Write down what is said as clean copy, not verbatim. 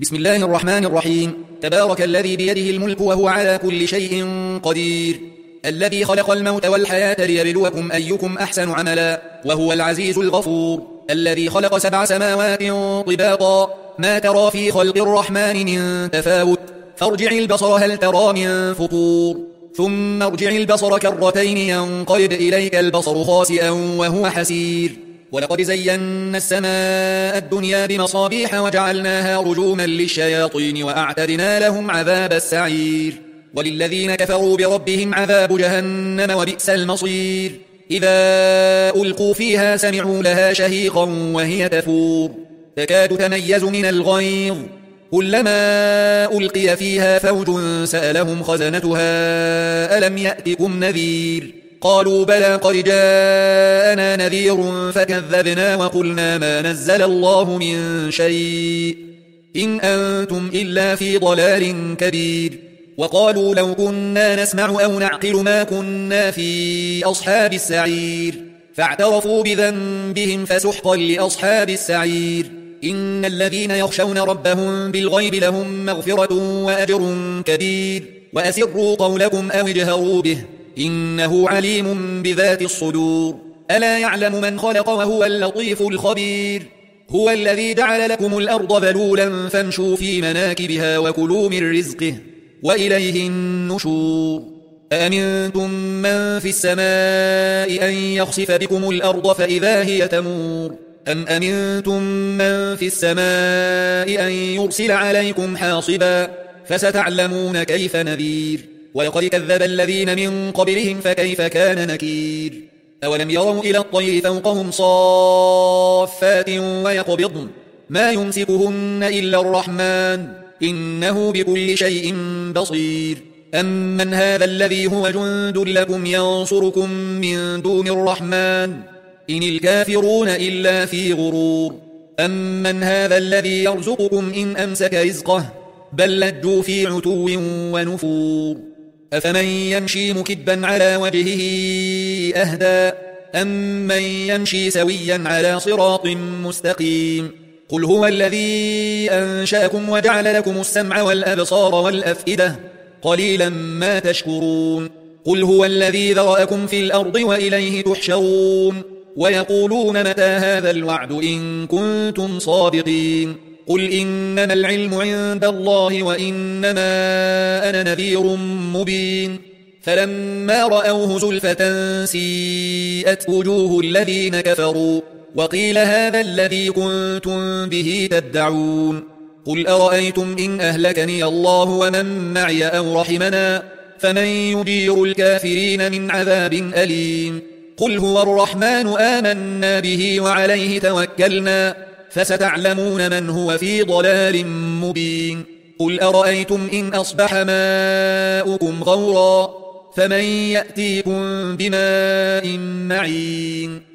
بسم الله الرحمن الرحيم. تبارك الذي بيده الملك وهو على كل شيء قدير، الذي خلق الموت والحياة ليبلوكم أيكم أحسن عملا، وهو العزيز الغفور، الذي خلق 7 سماوات طباقا، ما ترى في خلق الرحمن من تفاوت، فارجع البصر هل ترى من فطور، ثم ارجع البصر كرتين ينقلب إليك البصر خاسئا وهو حسير. ولقد زينا السماء الدنيا بمصابيح وجعلناها رجوما للشياطين وأعتدنا لهم عذاب السعير. وللذين كفروا بربهم عذاب جهنم وبئس المصير. إذا ألقوا فيها سمعوا لها شهيقا وهي تفور، تكاد تميز من الغيظ، كلما ألقي فيها فوج سألهم خزنتها ألم يأتكم نذير، قالوا بلى قد جاءنا نذير فكذبنا وقلنا ما نزل الله من شيء إن أنتم إلا في ضلال كبير. وقالوا لو كنا نسمع أو نعقل ما كنا في أصحاب السعير، فاعترفوا بذنبهم فسحقا لأصحاب السعير. إن الذين يخشون ربهم بالغيب لهم مغفرة وأجر كبير. وأسروا قولكم أو اجهروا به إنه عليم بذات الصدور. ألا يعلم من خلق وهو اللطيف الخبير. هو الذي جعل لكم الأرض ذلولا فامشوا في مناكبها وكلوا من رزقه وإليه النشور. أأمنتم من في السماء أن يخسف بكم الأرض فإذا هي تمور، أم أمنتم من في السماء أن يرسل عليكم حاصبا فستعلمون كيف نذير. ولقد كذب الذين من قبلهم فكيف كان نكير. أولم يروا إلى الطير فوقهم صافات ويقبضن ما يمسكهن إلا الرحمن إنه بكل شيء بصير. أمن هذا الذي هو جند لكم ينصركم من دون الرحمن إن الكافرون إلا في غرور. أمن هذا الذي يرزقكم إن أمسك رزقه بل لجوا في عتو ونفور. أفمن يمشي مكبا على وجهه أهدى أمن يمشي سويا على صراط مستقيم. قل هو الذي أنشأكم وجعل لكم السمع والأبصار والأفئدة قليلا ما تشكرون. قل هو الذي ذرأكم في الأرض وإليه تحشرون. ويقولون متى هذا الوعد إن كنتم صادقين. قل إنما العلم عند الله وإنما أنا نذير مبين. فلما رأوه زلفة سيئت وجوه الذين كفروا وقيل هذا الذي كنتم به تدعون. قل أرأيتم إن أهلكني الله ومن معي أو رحمنا فمن يجير الكافرين من عذاب أليم. قل هو الرحمن آمنا به وعليه توكلنا فستعلمون من هو في ضلال مبين. قل أرأيتم إن أصبح ماؤكم غورا فمن يأتيكم بماء معين.